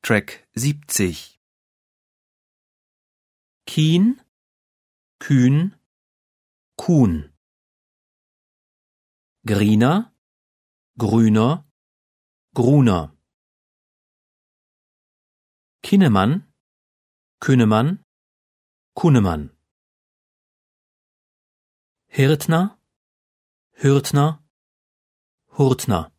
Track 70. Kien, Kühn, Kuhn. Griener, Grüner, Gruner. Kinnemann, Künnemann, Kunnemann. Hirtner, Hürtner, Hurtner.